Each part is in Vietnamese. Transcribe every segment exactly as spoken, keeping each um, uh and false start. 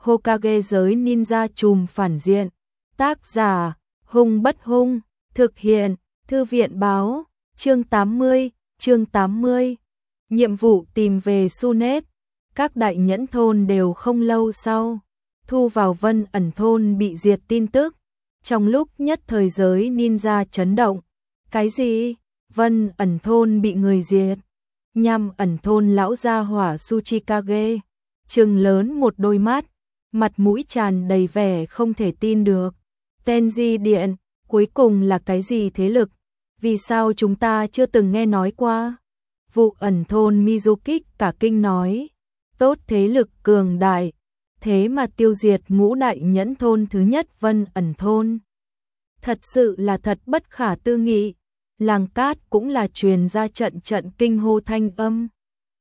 Hokage giới ninja trùm phản diện. Tác giả, Hung Bất Hung, thực hiện, Thư viện báo, chương tám mươi, chương tám mươi. Nhiệm vụ tìm về Sunet. Các đại nhẫn thôn đều không lâu sau, thu vào Vân Ẩn thôn bị diệt tin tức. Trong lúc nhất thời giới ninja chấn động. Cái gì? Vân Ẩn thôn bị người diệt? Nham Ẩn thôn lão gia hỏa Tsuchikage trừng lớn một đôi mắt, mặt mũi tràn đầy vẻ không thể tin được. Tenji Điện, cuối cùng là cái gì thế lực? Vì sao chúng ta chưa từng nghe nói qua? Vụ Ẩn thôn Mizukik cả kinh nói, tốt thế lực cường đại, thế mà tiêu diệt ngũ đại nhẫn thôn thứ nhất Vân Ẩn thôn. Thật sự là thật bất khả tư nghị. Làng cát cũng là truyền ra trận trận kinh hô thanh âm.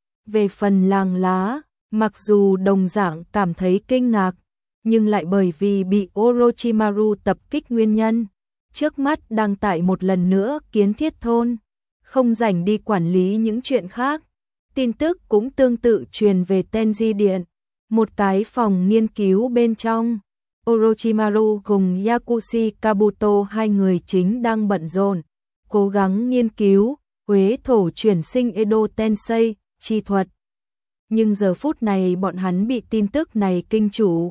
Về phần làng lá, mặc dù đồng dạng cảm thấy kinh ngạc, nhưng lại bởi vì bị Orochimaru tập kích nguyên nhân, trước mắt đang tại một lần nữa kiến thiết thôn, không rảnh đi quản lý những chuyện khác. Tin tức cũng tương tự truyền về Tenji Điện, một cái phòng nghiên cứu bên trong. Orochimaru cùng Yakushi Kabuto hai người chính đang bận rộn, cố gắng nghiên cứu Huế thổ chuyển sinh Edo Tensei chi thuật. Nhưng giờ phút này bọn hắn bị tin tức này kinh chủ.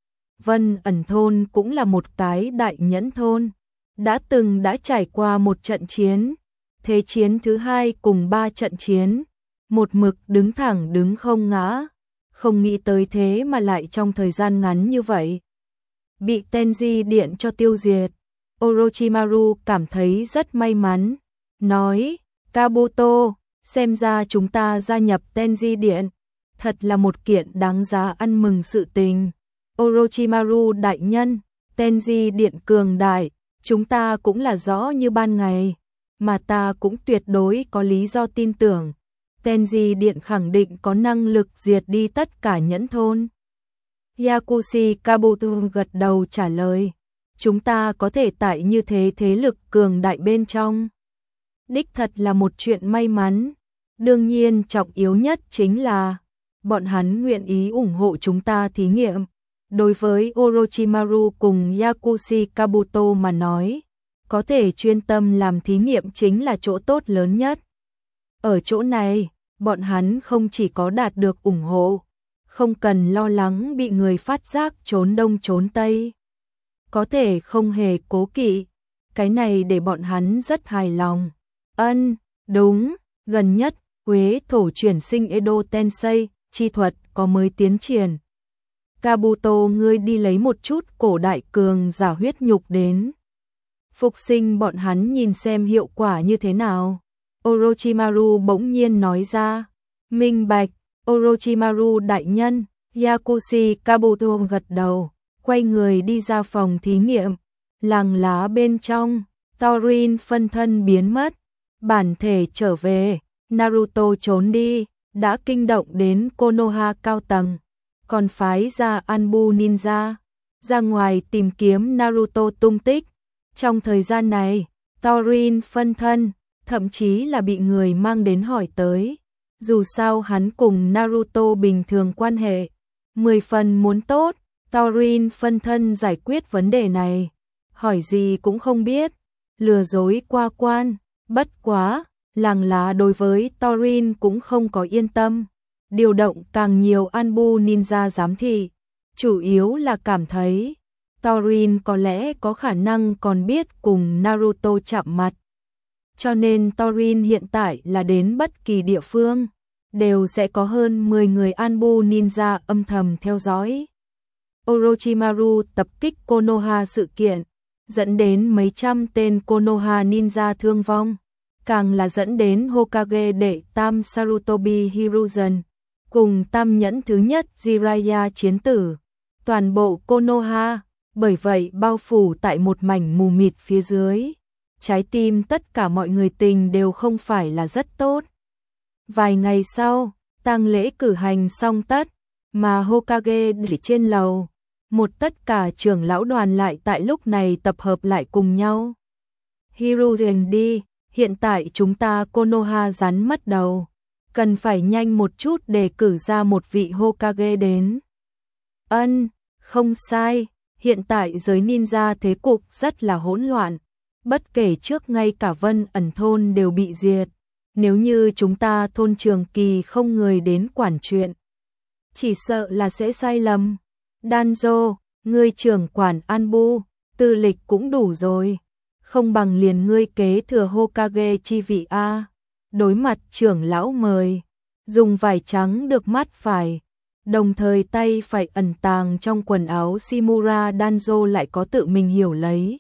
Vân Ẩn thôn cũng là một cái đại nhẫn thôn, đã từng đã trải qua một trận chiến, thế chiến thứ hai cùng ba trận chiến, một mực đứng thẳng đứng không ngã, không nghĩ tới thế mà lại trong thời gian ngắn như vậy bị Tenji Điện cho tiêu diệt. Orochimaru cảm thấy rất may mắn, nói, Kabuto, xem ra chúng ta gia nhập Tenji Điện, thật là một kiện đáng giá ăn mừng sự tình. Orochimaru đại nhân, Tenji Điện cường đại, chúng ta cũng là rõ như ban ngày, mà ta cũng tuyệt đối có lý do tin tưởng. Tenji Điện khẳng định có năng lực diệt đi tất cả nhẫn thôn. Yakushi Kabuto gật đầu trả lời, chúng ta có thể tại như thế thế lực cường đại bên trong. Đích thật là một chuyện may mắn. Đương nhiên trọng yếu nhất chính là bọn hắn nguyện ý ủng hộ chúng ta thí nghiệm. Đối với Orochimaru cùng Yakushi Kabuto mà nói, có thể chuyên tâm làm thí nghiệm chính là chỗ tốt lớn nhất. Ở chỗ này, bọn hắn không chỉ có đạt được ủng hộ, không cần lo lắng bị người phát giác trốn đông trốn tây, có thể không hề cố kỵ, cái này để bọn hắn rất hài lòng. Ân, đúng, gần nhất, Huế thổ chuyển sinh Edo Tensei, chi thuật có mới tiến triển. Kabuto ngươi đi lấy một chút cổ đại cường giả huyết nhục đến. Phục sinh bọn hắn nhìn xem hiệu quả như thế nào. Orochimaru bỗng nhiên nói ra. Minh bạch, Orochimaru đại nhân. Yakushi Kabuto gật đầu, quay người đi ra phòng thí nghiệm. Làng lá bên trong, Thorin phân thân biến mất, bản thể trở về, Naruto trốn đi, đã kinh động đến Konoha cao tầng, còn phái ra Anbu Ninja ra ngoài tìm kiếm Naruto tung tích. Trong thời gian này, Thorin phân thân thậm chí là bị người mang đến hỏi tới, dù sao hắn cùng Naruto bình thường quan hệ mười phần muốn tốt. Thorin phân thân giải quyết vấn đề này, hỏi gì cũng không biết, lừa dối qua quan. Bất quá, làng lá đối với Thorin cũng không có yên tâm, điều động càng nhiều Anbu Ninja giám thị, chủ yếu là cảm thấy Thorin có lẽ có khả năng còn biết cùng Naruto chạm mặt. Cho nên Thorin hiện tại là đến bất kỳ địa phương, đều sẽ có hơn mười người Anbu Ninja âm thầm theo dõi. Orochimaru tập kích Konoha sự kiện, dẫn đến mấy trăm tên Konoha Ninja thương vong, càng là dẫn đến Hokage đệ tam Sarutobi Hiruzen cùng tam nhẫn thứ nhất Jiraiya chiến tử. Toàn bộ Konoha bởi vậy bao phủ tại một mảnh mù mịt phía dưới. Trái tim tất cả mọi người tình đều không phải là rất tốt. Vài ngày sau, tang lễ cử hành xong tất, mà Hokage chỉ trên lầu, một tất cả trưởng lão đoàn lại tại lúc này tập hợp lại cùng nhau. Hiruzen đi, hiện tại chúng ta Konoha rắn mất đầu, cần phải nhanh một chút để cử ra một vị Hokage đến. Ân, Không sai, hiện tại giới ninja thế cục rất là hỗn loạn. Bất kể trước ngay cả Vân ẩn thôn đều bị diệt. Nếu như chúng ta thôn Trường Kỳ không người đến quản chuyện, chỉ sợ là sẽ sai lầm. Danzo, ngươi trưởng quản Anbu, tư lịch cũng đủ rồi. Không bằng liền ngươi kế thừa Hokage chi vị a. Đối mặt trưởng lão mời, dùng vải trắng được mắt phải, đồng thời tay phải ẩn tàng trong quần áo Shimura. Danzo lại có tự mình hiểu lấy.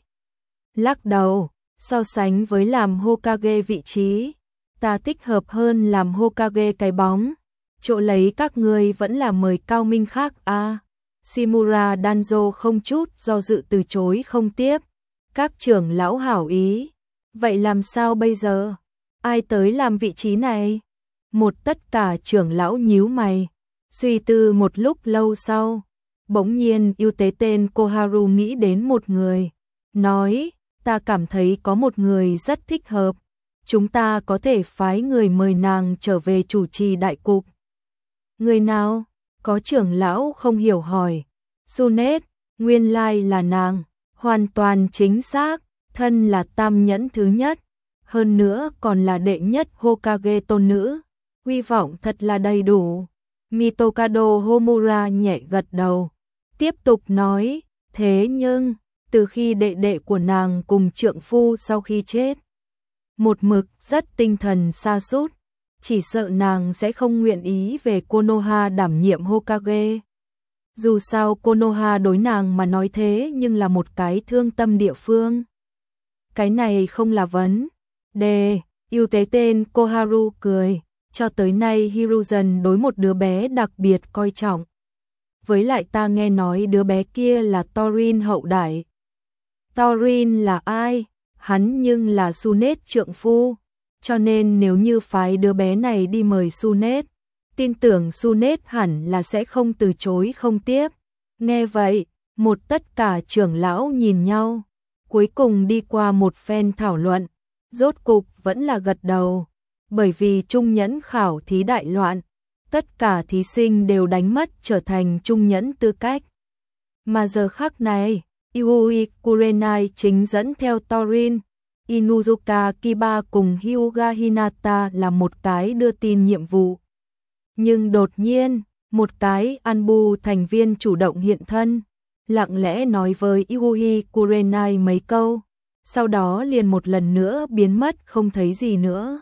Lắc đầu, so sánh với làm Hokage vị trí, ta thích hợp hơn làm Hokage cái bóng. Chỗ lấy các ngươi vẫn là mời cao minh khác a. À, Shimura. Danzo không chút do dự từ chối không tiếp. Các trưởng lão hảo ý, vậy làm sao bây giờ? Ai tới làm vị trí này? Một tất cả trưởng lão nhíu mày, suy tư một lúc lâu sau, bỗng nhiên ưu tế tên Koharu nghĩ đến một người, nói, ta cảm thấy có một người rất thích hợp, chúng ta có thể phái người mời nàng trở về chủ trì đại cục. Người nào? Có trưởng lão không hiểu hỏi. Sunet, nguyên lai là nàng, hoàn toàn chính xác, thân là tam nhẫn thứ nhất, hơn nữa còn là đệ nhất Hokage tôn nữ, hy vọng thật là đầy đủ. Mitokado Homura nhẹ gật đầu, tiếp tục nói, thế nhưng, từ khi đệ đệ của nàng cùng trượng phu sau khi chết, một mực rất tinh thần sa sút, chỉ sợ nàng sẽ không nguyện ý về Konoha đảm nhiệm Hokage. Dù sao Konoha đối nàng mà nói thế nhưng là một cái thương tâm địa phương. Cái này không là vấn đề, ưu tế tên Koharu cười, cho tới nay Hiruzen đối một đứa bé đặc biệt coi trọng. Với lại ta nghe nói đứa bé kia là Thorin hậu đại. Thorin là ai? Hắn nhưng là Sunet trượng phu, cho nên nếu như phái đứa bé này đi mời Sunet, tin tưởng Sunet hẳn là sẽ không từ chối không tiếp. Nghe vậy, một tất cả trưởng lão nhìn nhau, cuối cùng đi qua một phen thảo luận, rốt cục vẫn là gật đầu, bởi vì trung nhẫn khảo thí đại loạn, tất cả thí sinh đều đánh mất trở thành trung nhẫn tư cách. Mà giờ khắc này, Yui Kurenai chính dẫn theo Thorin, Inuzuka Kiba cùng Hyuga Hinata là một cái đưa tin nhiệm vụ. Nhưng đột nhiên, một cái Anbu thành viên chủ động hiện thân, lặng lẽ nói với Yui Kurenai mấy câu, sau đó liền một lần nữa biến mất không thấy gì nữa.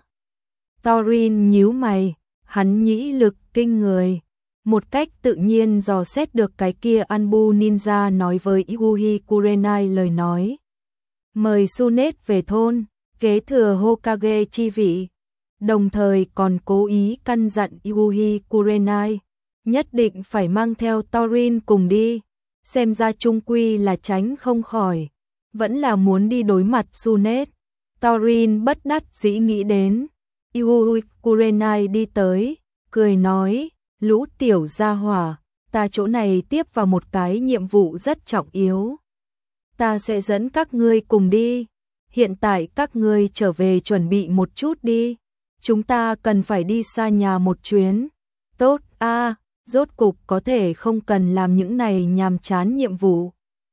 Thorin nhíu mày, hắn nhĩ lực kinh người, một cách tự nhiên dò xét được cái kia Anbu ninja nói với Yui Kurenai lời nói. Mời Sunet về thôn, kế thừa Hokage chi vị, đồng thời còn cố ý căn dặn Yui Kurenai, nhất định phải mang theo Thorin cùng đi, xem ra chung quy là tránh không khỏi, vẫn là muốn đi đối mặt Sunet. Thorin bất đắc dĩ nghĩ đến, Yui Kurenai đi tới, cười nói, lũ tiểu gia hỏa, ta chỗ này tiếp vào một cái nhiệm vụ rất trọng yếu. Ta sẽ dẫn các ngươi cùng đi, hiện tại các ngươi trở về chuẩn bị một chút đi, chúng ta cần phải đi xa nhà một chuyến. Tốt a, à, rốt cục có thể không cần làm những này nhàm chán nhiệm vụ.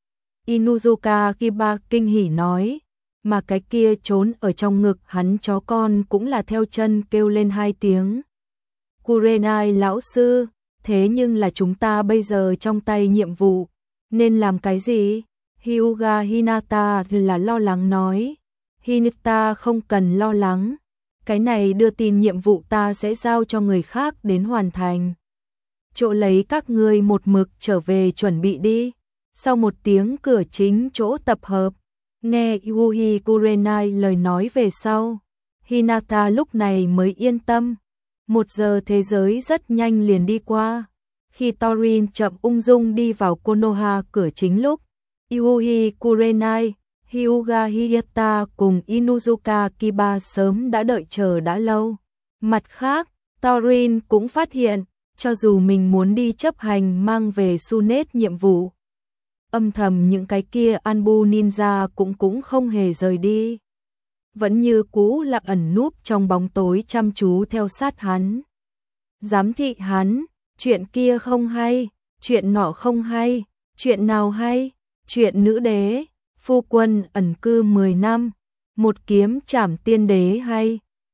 Inuzuka Kiba kinh hỉ nói, mà cái kia trốn ở trong ngực hắn chó con cũng là theo chân kêu lên hai tiếng. Kurenai lão sư, thế nhưng là chúng ta bây giờ trong tay nhiệm vụ, nên làm cái gì? Hyuga Hinata là lo lắng nói. Hinata không cần lo lắng, cái này đưa tin nhiệm vụ ta sẽ giao cho người khác đến hoàn thành. Chỗ lấy các ngươi một mực trở về chuẩn bị đi. Sau một tiếng cửa chính chỗ tập hợp, nghe Yui Kurenai lời nói về sau, Hinata lúc này mới yên tâm. Một giờ thế giới rất nhanh liền đi qua. Khi Thorin chậm ung dung đi vào Konoha cửa chính lúc, Yui Kurenai, Hyuga Hiyata cùng Inuzuka Kiba sớm đã đợi chờ đã lâu. Mặt khác, Thorin cũng phát hiện, cho dù mình muốn đi chấp hành mang về Sunet nhiệm vụ, âm thầm những cái kia Anbu ninja cũng cũng không hề rời đi. Vẫn như cũ là ẩn núp trong bóng tối chăm chú theo sát hắn. Giám thị hắn, chuyện kia không hay, chuyện nọ không hay, Chuyện nào hay? Chuyện nữ đế, phu quân ẩn cư mười năm, một kiếm trảm tiên đế hay.